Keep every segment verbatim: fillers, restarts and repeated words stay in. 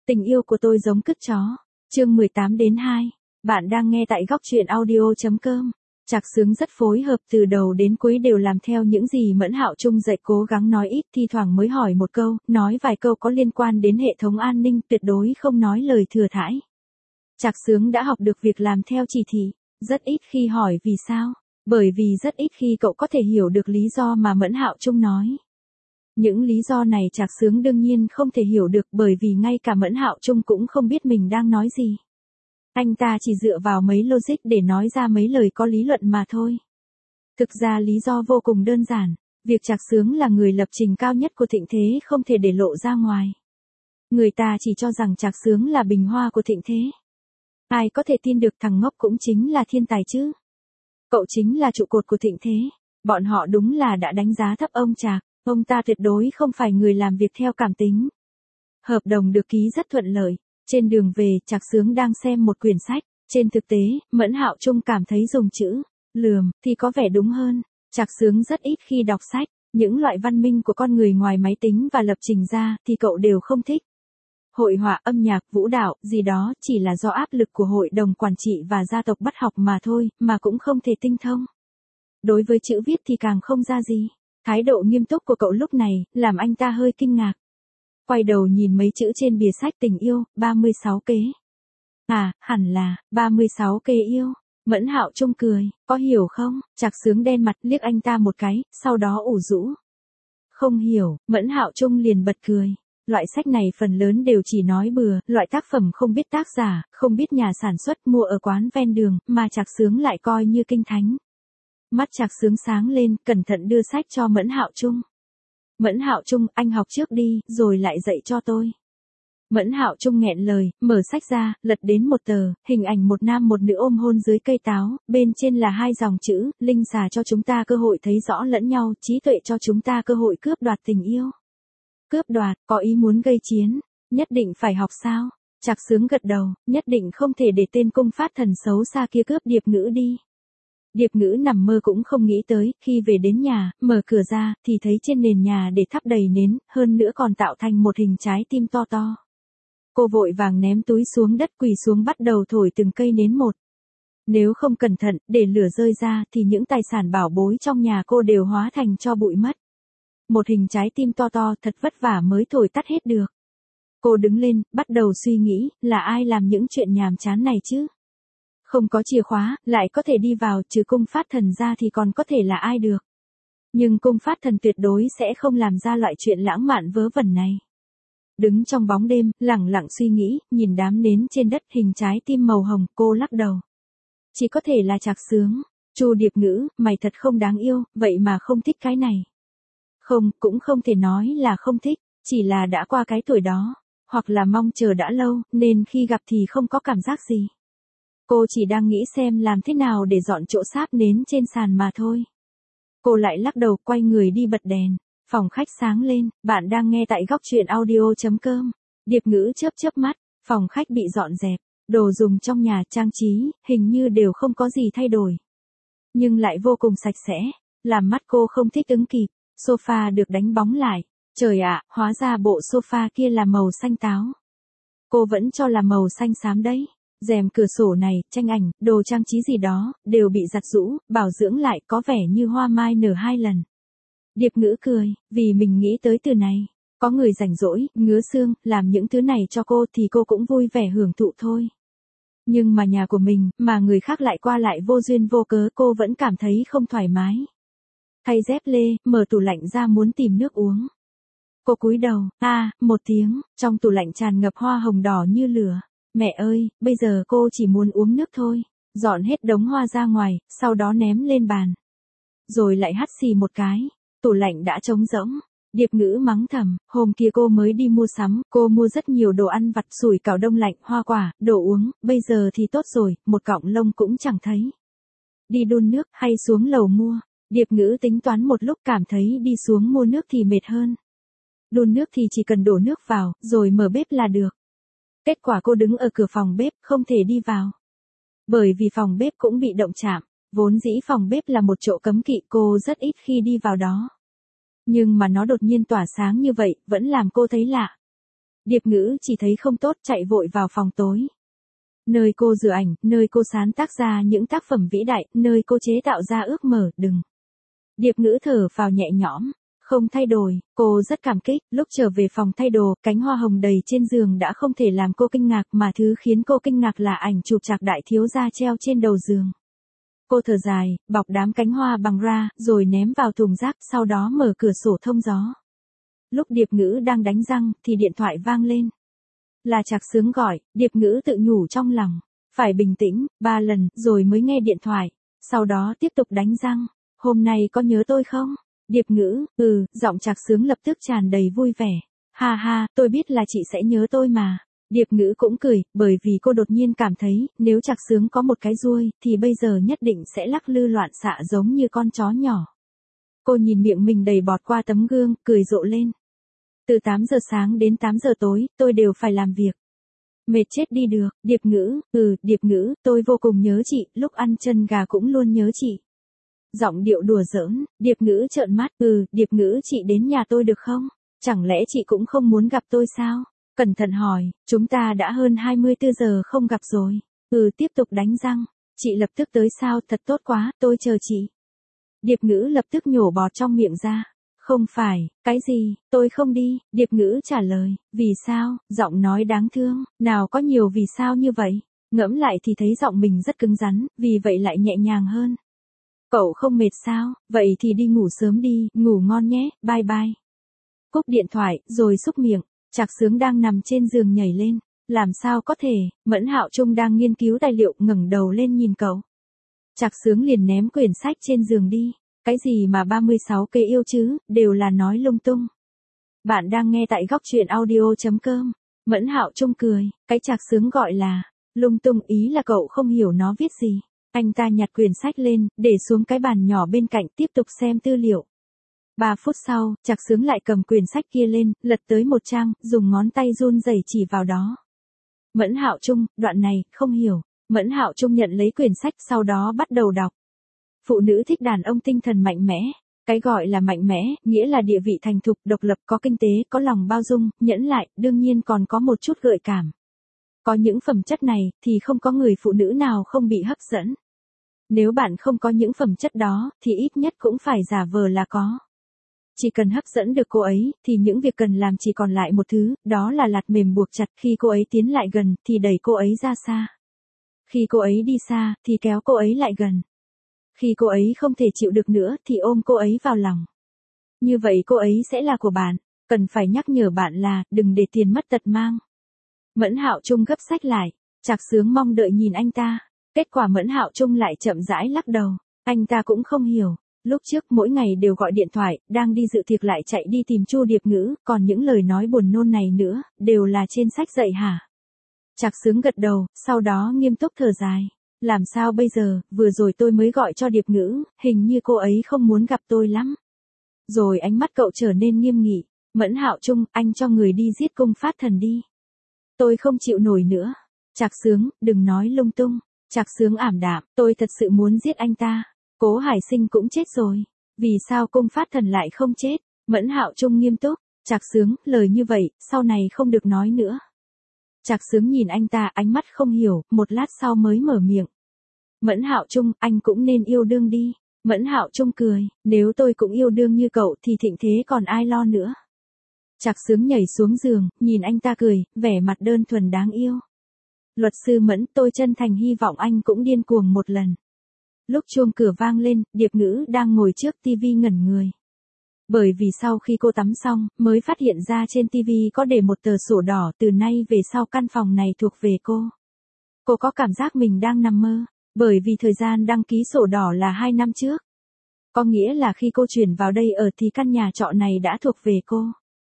Tình yêu của tôi giống cứt chó. Chương mười tám đến hai. Bạn đang nghe tại góc truyện audio chấm com. Trạc Sướng rất phối hợp, từ đầu đến cuối đều làm theo những gì Mẫn Hạo Trung dạy, cố gắng nói ít, thi thoảng mới hỏi một câu, nói vài câu có liên quan đến hệ thống an ninh, tuyệt đối không nói lời thừa thãi. Trạc Sướng đã học được việc làm theo chỉ thị, rất ít khi hỏi vì sao, bởi vì rất ít khi cậu có thể hiểu được lý do mà Mẫn Hạo Trung nói. Những lý do này Trạc Sướng đương nhiên không thể hiểu được, bởi vì ngay cả Mẫn Hạo Trung cũng không biết mình đang nói gì. Anh ta chỉ dựa vào mấy logic để nói ra mấy lời có lý luận mà thôi. Thực ra lý do vô cùng đơn giản, việc Trạc Sướng là người lập trình cao nhất của Thịnh Thế không thể để lộ ra ngoài. Người ta chỉ cho rằng Trạc Sướng là bình hoa của Thịnh Thế. Ai có thể tin được thằng ngốc cũng chính là thiên tài chứ. Cậu chính là trụ cột của Thịnh Thế. Bọn họ đúng là đã đánh giá thấp ông Trạc. Ông ta tuyệt đối không phải người làm việc theo cảm tính. Hợp đồng được ký rất thuận lợi. Trên đường về, Trạc Sướng đang xem một quyển sách. Trên thực tế, Mẫn Hạo Trung cảm thấy dùng chữ lườm thì có vẻ đúng hơn. Trạc Sướng rất ít khi đọc sách. Những loại văn minh của con người ngoài máy tính và lập trình ra thì cậu đều không thích. Hội họa, âm nhạc, vũ đạo, gì đó chỉ là do áp lực của hội đồng quản trị và gia tộc bắt học mà thôi, mà cũng không thể tinh thông. Đối với chữ viết thì càng không ra gì. Thái độ nghiêm túc của cậu lúc này, làm anh ta hơi kinh ngạc. Quay đầu nhìn mấy chữ trên bìa sách, tình yêu, ba mươi sáu kế. À, hẳn là, ba mươi sáu kế yêu. Mẫn Hạo Trung cười, có hiểu không? Trạc Sướng đen mặt liếc anh ta một cái, sau đó ủ rũ. Không hiểu, Mẫn Hạo Trung liền bật cười. Loại sách này phần lớn đều chỉ nói bừa, loại tác phẩm không biết tác giả, không biết nhà sản xuất, mua ở quán ven đường, mà Trạc Sướng lại coi như kinh thánh. Mắt Trạc Sướng sáng lên, cẩn thận đưa sách cho Mẫn Hạo Trung. Mẫn Hạo Trung, anh học trước đi, rồi lại dạy cho tôi. Mẫn Hạo Trung nghẹn lời, mở sách ra, lật đến một tờ, hình ảnh một nam một nữ ôm hôn dưới cây táo, bên trên là hai dòng chữ, linh xà cho chúng ta cơ hội thấy rõ lẫn nhau, trí tuệ cho chúng ta cơ hội cướp đoạt tình yêu. Cướp đoạt, có ý muốn gây chiến, nhất định phải học sao? Trạc Sướng gật đầu, nhất định không thể để tên cung phát thần xấu xa kia cướp Điệp Ngữ đi. Điệp Ngữ nằm mơ cũng không nghĩ tới, khi về đến nhà, mở cửa ra, thì thấy trên nền nhà để thắp đầy nến, hơn nữa còn tạo thành một hình trái tim to to. Cô vội vàng ném túi xuống đất, quỳ xuống bắt đầu thổi từng cây nến một. Nếu không cẩn thận, để lửa rơi ra, thì những tài sản bảo bối trong nhà cô đều hóa thành tro bụi mất. Một hình trái tim to to, thật vất vả mới thổi tắt hết được. Cô đứng lên, bắt đầu suy nghĩ, là ai làm những chuyện nhàm chán này chứ? Không có chìa khóa, lại có thể đi vào, trừ cung phát thần ra thì còn có thể là ai được. Nhưng cung phát thần tuyệt đối sẽ không làm ra loại chuyện lãng mạn vớ vẩn này. Đứng trong bóng đêm, lẳng lặng suy nghĩ, nhìn đám nến trên đất, hình trái tim màu hồng, cô lắc đầu. Chỉ có thể là Trạc Sướng. Chu Điệp Ngữ, mày thật không đáng yêu, vậy mà không thích cái này. Không, cũng không thể nói là không thích, chỉ là đã qua cái tuổi đó, hoặc là mong chờ đã lâu, nên khi gặp thì không có cảm giác gì. Cô chỉ đang nghĩ xem làm thế nào để dọn chỗ sáp nến trên sàn mà thôi. Cô lại lắc đầu, quay người đi bật đèn. Phòng khách sáng lên, bạn đang nghe tại góc truyện audio chấm com. Điệp Ngữ chớp chớp mắt, phòng khách bị dọn dẹp, đồ dùng trong nhà, trang trí, hình như đều không có gì thay đổi. Nhưng lại vô cùng sạch sẽ, làm mắt cô không thích ứng kịp. Sofa được đánh bóng lại. Trời ạ, hóa ra bộ sofa kia là màu xanh táo. Cô vẫn cho là màu xanh xám đấy. Rèm cửa sổ này, tranh ảnh, đồ trang trí gì đó, đều bị giặt rũ, bảo dưỡng lại, có vẻ như hoa mai nở hai lần. Điệp Ngữ cười, vì mình nghĩ tới từ này. Có người rảnh rỗi, ngứa xương, làm những thứ này cho cô thì cô cũng vui vẻ hưởng thụ thôi. Nhưng mà nhà của mình, mà người khác lại qua lại vô duyên vô cớ, cô vẫn cảm thấy không thoải mái. Thay dép lê, mở tủ lạnh ra muốn tìm nước uống. Cô cúi đầu, a, à, một tiếng, trong tủ lạnh tràn ngập hoa hồng đỏ như lửa. Mẹ ơi, bây giờ cô chỉ muốn uống nước thôi. Dọn hết đống hoa ra ngoài, sau đó ném lên bàn. Rồi lại hắt xì một cái, tủ lạnh đã trống rỗng. Điệp Ngữ mắng thầm, hôm kia cô mới đi mua sắm, cô mua rất nhiều đồ ăn vặt, sủi cảo đông lạnh, hoa quả, đồ uống, bây giờ thì tốt rồi, một cọng lông cũng chẳng thấy. Đi đun nước, hay xuống lầu mua. Điệp Ngữ tính toán một lúc, cảm thấy đi xuống mua nước thì mệt hơn. Đun nước thì chỉ cần đổ nước vào, rồi mở bếp là được. Kết quả cô đứng ở cửa phòng bếp, không thể đi vào. Bởi vì phòng bếp cũng bị động chạm, vốn dĩ phòng bếp là một chỗ cấm kỵ, cô rất ít khi đi vào đó. Nhưng mà nó đột nhiên tỏa sáng như vậy, vẫn làm cô thấy lạ. Điệp Ngữ chỉ thấy không tốt chạy vội vào phòng tối. Nơi cô rửa ảnh, nơi cô sáng tác ra những tác phẩm vĩ đại, nơi cô chế tạo ra ước mơ, đừng. Điệp Ngữ thở phào nhẹ nhõm, không thay đổi, cô rất cảm kích, lúc trở về phòng thay đồ, cánh hoa hồng đầy trên giường đã không thể làm cô kinh ngạc mà thứ khiến cô kinh ngạc là ảnh chụp Trạc đại thiếu gia treo trên đầu giường. Cô thở dài, bọc đám cánh hoa bằng ra, rồi ném vào thùng rác, sau đó mở cửa sổ thông gió. Lúc Điệp Ngữ đang đánh răng, thì điện thoại vang lên. Là Trạc Sướng gọi, Điệp Ngữ tự nhủ trong lòng. Phải bình tĩnh, ba lần, rồi mới nghe điện thoại. Sau đó tiếp tục đánh răng. Hôm nay có nhớ tôi không? Điệp Ngữ, ừ, giọng Trạc Sướng lập tức tràn đầy vui vẻ. Ha ha, tôi biết là chị sẽ nhớ tôi mà. Điệp Ngữ cũng cười, bởi vì cô đột nhiên cảm thấy, nếu Trạc Sướng có một cái ruồi, thì bây giờ nhất định sẽ lắc lư loạn xạ giống như con chó nhỏ. Cô nhìn miệng mình đầy bọt qua tấm gương, cười rộ lên. Từ tám giờ sáng đến tám giờ tối, tôi đều phải làm việc. Mệt chết đi được, Điệp Ngữ, ừ, Điệp Ngữ, tôi vô cùng nhớ chị, lúc ăn chân gà cũng luôn nhớ chị. Giọng điệu đùa giỡn, Điệp Ngữ trợn mắt, ừ, Điệp Ngữ chị đến nhà tôi được không? Chẳng lẽ chị cũng không muốn gặp tôi sao? Cẩn thận hỏi, chúng ta đã hơn hai mươi tư giờ không gặp rồi. Ừ, tiếp tục đánh răng. Chị lập tức tới sao, thật tốt quá, tôi chờ chị. Điệp Ngữ lập tức nhổ bọt trong miệng ra. Không phải, cái gì, tôi không đi, Điệp Ngữ trả lời, vì sao, giọng nói đáng thương, nào có nhiều vì sao như vậy, ngẫm lại thì thấy giọng mình rất cứng rắn, vì vậy lại nhẹ nhàng hơn. Cậu không mệt sao, vậy thì đi ngủ sớm đi, ngủ ngon nhé, bye bye. Cúp điện thoại, rồi xúc miệng, Trạc Sướng đang nằm trên giường nhảy lên, làm sao có thể, Mẫn Hạo Trung đang nghiên cứu tài liệu ngẩng đầu lên nhìn cậu. Trạc Sướng liền ném quyển sách trên giường đi. Cái gì mà ba mươi sáu cây yêu chứ, đều là nói lung tung. Bạn đang nghe tại góc truyện audio chấm com. Mẫn Hạo Trung cười, cái Trạc Sướng gọi là lung tung, ý là cậu không hiểu nó viết gì. Anh ta nhặt quyển sách lên, để xuống cái bàn nhỏ bên cạnh tiếp tục xem tư liệu. Ba phút sau, Trạc Sướng lại cầm quyển sách kia lên, lật tới một trang, dùng ngón tay run rẩy chỉ vào đó. Mẫn Hạo Trung, đoạn này, không hiểu. Mẫn Hạo Trung nhận lấy quyển sách, sau đó bắt đầu đọc. Phụ nữ thích đàn ông tinh thần mạnh mẽ. Cái gọi là mạnh mẽ, nghĩa là địa vị thành thục, độc lập, có kinh tế, có lòng bao dung, nhẫn lại, đương nhiên còn có một chút gợi cảm. Có những phẩm chất này, thì không có người phụ nữ nào không bị hấp dẫn. Nếu bạn không có những phẩm chất đó, thì ít nhất cũng phải giả vờ là có. Chỉ cần hấp dẫn được cô ấy, thì những việc cần làm chỉ còn lại một thứ, đó là lạt mềm buộc chặt. Khi cô ấy tiến lại gần, thì đẩy cô ấy ra xa. Khi cô ấy đi xa, thì kéo cô ấy lại gần. Khi cô ấy không thể chịu được nữa, thì ôm cô ấy vào lòng. Như vậy cô ấy sẽ là của bạn. Cần phải nhắc nhở bạn là, đừng để tiền mất tật mang. Mẫn Hạo Trung gấp sách lại. Trạc Sướng mong đợi nhìn anh ta. Kết quả Mẫn Hạo Trung lại chậm rãi lắc đầu. Anh ta cũng không hiểu. Lúc trước mỗi ngày đều gọi điện thoại, đang đi dự tiệc lại chạy đi tìm Chu Điệp Ngữ, còn những lời nói buồn nôn này nữa, đều là trên sách dạy hả? Trạc Sướng gật đầu, sau đó nghiêm túc thở dài. Làm sao bây giờ, vừa rồi tôi mới gọi cho Điệp Ngữ, hình như cô ấy không muốn gặp tôi lắm. Rồi ánh mắt cậu trở nên nghiêm nghị. Mẫn Hạo Trung, anh cho người đi giết Cung Phát Thần đi. Tôi không chịu nổi nữa. Trạc Sướng, đừng nói lung tung. Trạc Sướng ảm đạm, tôi thật sự muốn giết anh ta. Cố Hải Sinh cũng chết rồi. Vì sao Cung Phát Thần lại không chết? Mẫn Hạo Trung nghiêm túc. Trạc Sướng, lời như vậy, sau này không được nói nữa. Trạc Sướng nhìn anh ta, ánh mắt không hiểu, một lát sau mới mở miệng. Mẫn Hạo Trung, anh cũng nên yêu đương đi. Mẫn Hạo Trung cười, nếu tôi cũng yêu đương như cậu thì thịnh thế còn ai lo nữa. Trạc Sướng nhảy xuống giường, nhìn anh ta cười, vẻ mặt đơn thuần đáng yêu. Luật sư Mẫn, tôi chân thành hy vọng anh cũng điên cuồng một lần. Lúc chuông cửa vang lên, Điệp Ngữ đang ngồi trước tivi ngẩn người. Bởi vì sau khi cô tắm xong, mới phát hiện ra trên tivi có để một tờ sổ đỏ, từ nay về sau căn phòng này thuộc về cô. Cô có cảm giác mình đang nằm mơ, bởi vì thời gian đăng ký sổ đỏ là hai năm trước. Có nghĩa là khi cô chuyển vào đây ở thì căn nhà trọ này đã thuộc về cô.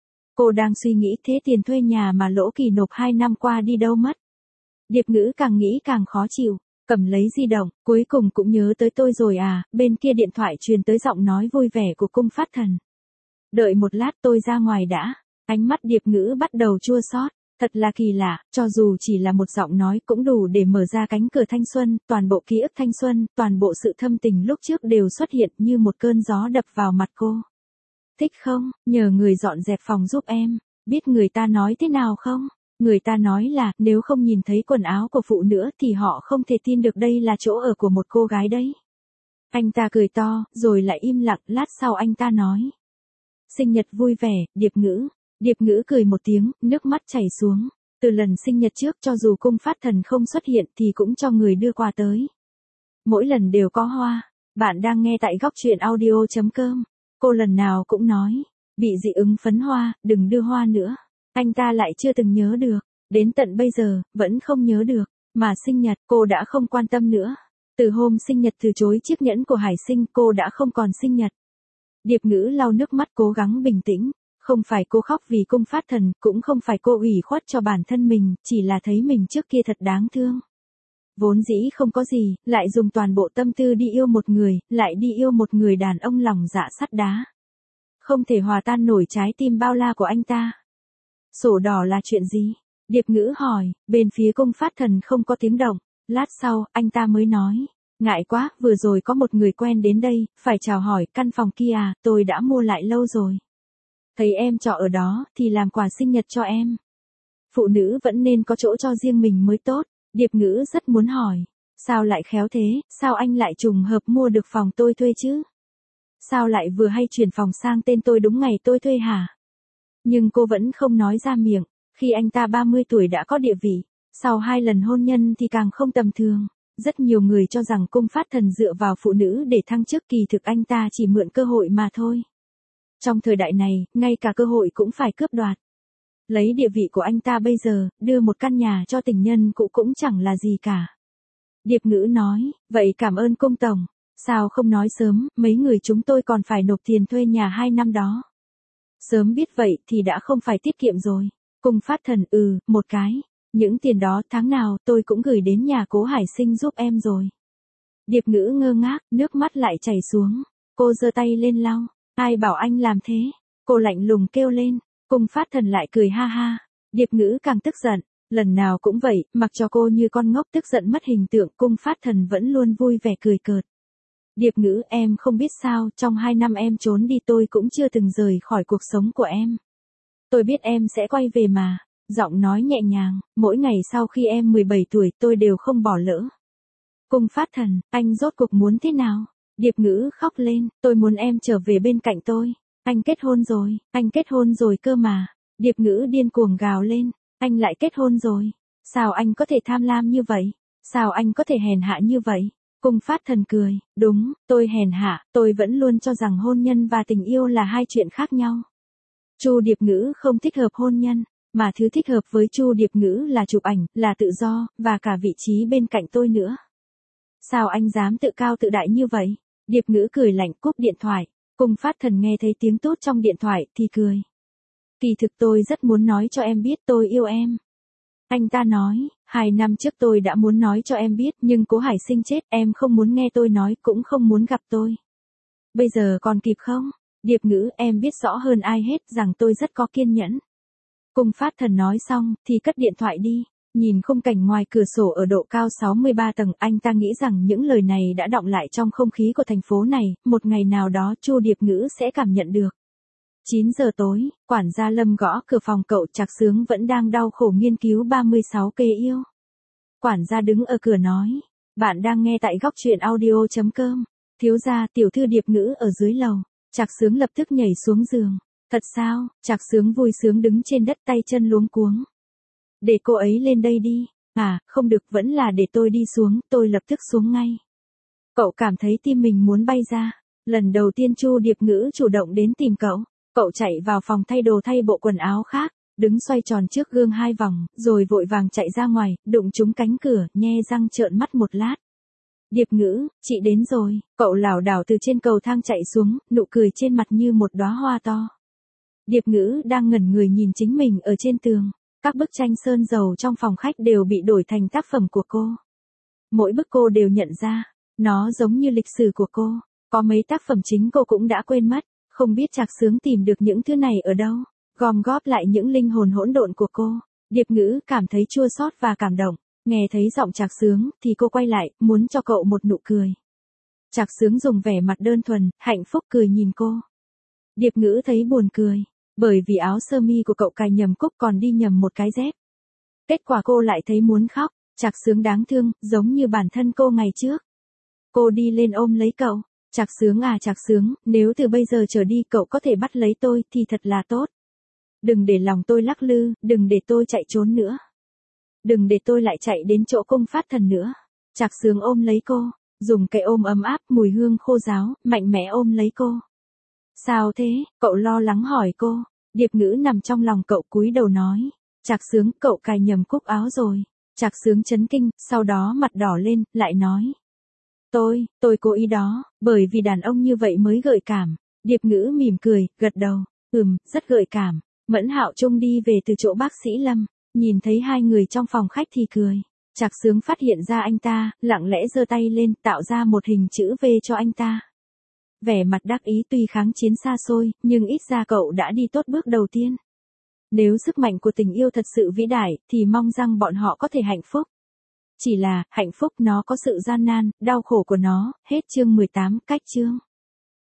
Cô đang suy nghĩ thế tiền thuê nhà mà Lỗ Kỳ nộp hai năm qua đi đâu mất. Điệp Ngữ càng nghĩ càng khó chịu, cầm lấy di động, cuối cùng cũng nhớ tới tôi rồi à, bên kia điện thoại truyền tới giọng nói vui vẻ của Cung Phát Thần. Đợi một lát tôi ra ngoài đã, ánh mắt Điệp Ngữ bắt đầu chua xót. Thật là kỳ lạ, cho dù chỉ là một giọng nói cũng đủ để mở ra cánh cửa thanh xuân, toàn bộ ký ức thanh xuân, toàn bộ sự thâm tình lúc trước đều xuất hiện như một cơn gió đập vào mặt cô. Thích không, nhờ người dọn dẹp phòng giúp em. Biết người ta nói thế nào không? Người ta nói là nếu không nhìn thấy quần áo của phụ nữ thì họ không thể tin được đây là chỗ ở của một cô gái đấy. Anh ta cười to, rồi lại im lặng, lát sau anh ta nói. Sinh nhật vui vẻ, Điệp Ngữ. Điệp Ngữ cười một tiếng, nước mắt chảy xuống. Từ lần sinh nhật trước cho dù cung phát thần không xuất hiện thì cũng cho người đưa quà tới. Mỗi lần đều có hoa. Bạn đang nghe tại góc truyện audio chấm com. Cô lần nào cũng nói. Bị dị ứng phấn hoa, đừng đưa hoa nữa. Anh ta lại chưa từng nhớ được. Đến tận bây giờ, vẫn không nhớ được. Mà sinh nhật, cô đã không quan tâm nữa. Từ hôm sinh nhật từ chối chiếc nhẫn của Hải Sinh, cô đã không còn sinh nhật. Điệp Ngữ lau nước mắt cố gắng bình tĩnh. Không phải cô khóc vì cung phát thần, cũng không phải cô ủy khuất cho bản thân mình, chỉ là thấy mình trước kia thật đáng thương. Vốn dĩ không có gì, lại dùng toàn bộ tâm tư đi yêu một người, lại đi yêu một người đàn ông lòng dạ sắt đá. Không thể hòa tan nổi trái tim bao la của anh ta. Sổ đỏ là chuyện gì? Điệp Ngữ hỏi, bên phía cung phát thần không có tiếng động. Lát sau, anh ta mới nói. Ngại quá, vừa rồi có một người quen đến đây, phải chào hỏi, căn phòng kia à, tôi đã mua lại lâu rồi. Thấy em trọ ở đó, thì làm quà sinh nhật cho em. Phụ nữ vẫn nên có chỗ cho riêng mình mới tốt. Điệp Ngữ rất muốn hỏi. Sao lại khéo thế, sao anh lại trùng hợp mua được phòng tôi thuê chứ? Sao lại vừa hay chuyển phòng sang tên tôi đúng ngày tôi thuê hả? Nhưng cô vẫn không nói ra miệng. Khi anh ta ba mươi tuổi đã có địa vị. Sau hai lần hôn nhân thì càng không tầm thường. Rất nhiều người cho rằng cung phát thần dựa vào phụ nữ để thăng chức, kỳ thực anh ta chỉ mượn cơ hội mà thôi. Trong thời đại này, ngay cả cơ hội cũng phải cướp đoạt. Lấy địa vị của anh ta bây giờ, đưa một căn nhà cho tình nhân cũ cũng chẳng là gì cả. Điệp Ngữ nói, vậy cảm ơn cung tổng. Sao không nói sớm, mấy người chúng tôi còn phải nộp tiền thuê nhà hai năm đó. Sớm biết vậy thì đã không phải tiết kiệm rồi. Cung phát thần, ừ, một cái. Những tiền đó tháng nào tôi cũng gửi đến nhà cố Hải Sinh giúp em rồi. Điệp Ngữ ngơ ngác, nước mắt lại chảy xuống. Cô giơ tay lên lau. Ai bảo anh làm thế? Cô lạnh lùng kêu lên. Cung phát thần lại cười ha ha. Điệp Ngữ càng tức giận. Lần nào cũng vậy, mặc cho cô như con ngốc tức giận mất hình tượng, cung phát thần vẫn luôn vui vẻ cười cợt. Điệp Ngữ, em không biết sao, trong hai năm em trốn đi tôi cũng chưa từng rời khỏi cuộc sống của em. Tôi biết em sẽ quay về mà. Giọng nói nhẹ nhàng, mỗi ngày sau khi em mười bảy tuổi tôi đều không bỏ lỡ. Cung phát thần, anh rốt cuộc muốn thế nào? Điệp Ngữ khóc lên, tôi muốn em trở về bên cạnh tôi. Anh kết hôn rồi, anh kết hôn rồi cơ mà. Điệp Ngữ điên cuồng gào lên, anh lại kết hôn rồi. Sao anh có thể tham lam như vậy? Sao anh có thể hèn hạ như vậy? Cung phát thần cười, đúng, tôi hèn hạ, tôi vẫn luôn cho rằng hôn nhân và tình yêu là hai chuyện khác nhau. Chu Điệp Ngữ không thích hợp hôn nhân. Mà thứ thích hợp với Chu Điệp Ngữ là chụp ảnh, là tự do, và cả vị trí bên cạnh tôi nữa. Sao anh dám tự cao tự đại như vậy? Điệp Ngữ cười lạnh cúp điện thoại. Cung phát thần nghe thấy tiếng tốt trong điện thoại thì cười. Kỳ thực tôi rất muốn nói cho em biết tôi yêu em. Anh ta nói, hai năm trước tôi đã muốn nói cho em biết nhưng cố Hải Sinh chết, em không muốn nghe tôi nói cũng không muốn gặp tôi. Bây giờ còn kịp không? Điệp Ngữ, em biết rõ hơn ai hết rằng tôi rất có kiên nhẫn. Cung phát thần nói xong, thì cất điện thoại đi. Nhìn khung cảnh ngoài cửa sổ ở độ cao sáu mươi ba tầng, anh ta nghĩ rằng những lời này đã đọng lại trong không khí của thành phố này, một ngày nào đó Chu Điệp Ngữ sẽ cảm nhận được. chín giờ tối, quản gia Lâm gõ cửa phòng cậu Trạc Sướng vẫn đang đau khổ nghiên cứu ba mươi sáu kê yêu. Quản gia đứng ở cửa nói, bạn đang nghe tại góc truyện audio chấm com. Thiếu gia, tiểu thư Điệp Ngữ ở dưới lầu. Trạc Sướng lập tức nhảy xuống giường. Thật sao? Trạc Sướng vui sướng đứng trên đất tay chân luống cuống. Để cô ấy lên đây đi. À, không được, vẫn là để tôi đi xuống, tôi lập tức xuống ngay. Cậu cảm thấy tim mình muốn bay ra. Lần đầu tiên Chu Điệp Ngữ chủ động đến tìm cậu. Cậu chạy vào phòng thay đồ thay bộ quần áo khác, đứng xoay tròn trước gương hai vòng, rồi vội vàng chạy ra ngoài, đụng trúng cánh cửa, nhe răng trợn mắt một lát. Điệp Ngữ, chị đến rồi. Cậu lảo đảo từ trên cầu thang chạy xuống, nụ cười trên mặt như một đóa hoa to. Điệp Ngữ đang ngẩn người nhìn chính mình ở trên tường. Các bức tranh sơn dầu trong phòng khách đều bị đổi thành tác phẩm của cô. Mỗi bức cô đều nhận ra, nó giống như lịch sử của cô. Có mấy tác phẩm chính cô cũng đã quên mất, không biết Trạc Sướng tìm được những thứ này ở đâu, gom góp lại những linh hồn hỗn độn của cô. Điệp Ngữ cảm thấy chua xót và cảm động, nghe thấy giọng Trạc Sướng thì cô quay lại, muốn cho cậu một nụ cười. Trạc Sướng dùng vẻ mặt đơn thuần, hạnh phúc cười nhìn cô. Điệp Ngữ thấy buồn cười. Bởi vì áo sơ mi của cậu cài nhầm cúc còn đi nhầm một cái dép. Kết quả cô lại thấy muốn khóc, Trạc Sướng đáng thương, giống như bản thân cô ngày trước. Cô đi lên ôm lấy cậu, Trạc Sướng à Trạc Sướng, nếu từ bây giờ trở đi cậu có thể bắt lấy tôi thì thật là tốt. Đừng để lòng tôi lắc lư, đừng để tôi chạy trốn nữa. Đừng để tôi lại chạy đến chỗ cung phát thần nữa. Trạc Sướng ôm lấy cô, dùng cái ôm ấm áp mùi hương khô ráo, mạnh mẽ ôm lấy cô. Sao thế, cậu lo lắng hỏi cô. Điệp Ngữ nằm trong lòng cậu cúi đầu nói. Trạc Sướng, cậu cài nhầm cúc áo rồi. Trạc Sướng chấn kinh, sau đó mặt đỏ lên, lại nói. Tôi, tôi cố ý đó, bởi vì đàn ông như vậy mới gợi cảm. Điệp Ngữ mỉm cười, gật đầu. Ừm, rất gợi cảm. Mẫn Hạo Trung đi về từ chỗ bác sĩ Lâm, nhìn thấy hai người trong phòng khách thì cười. Trạc Sướng phát hiện ra anh ta, lặng lẽ giơ tay lên, tạo ra một hình chữ V cho anh ta. Vẻ mặt đắc ý tuy kháng chiến xa xôi, nhưng ít ra cậu đã đi tốt bước đầu tiên. Nếu sức mạnh của tình yêu thật sự vĩ đại, thì mong rằng bọn họ có thể hạnh phúc. Chỉ là, hạnh phúc nó có sự gian nan, đau khổ của nó, hết chương mười tám, cách chương.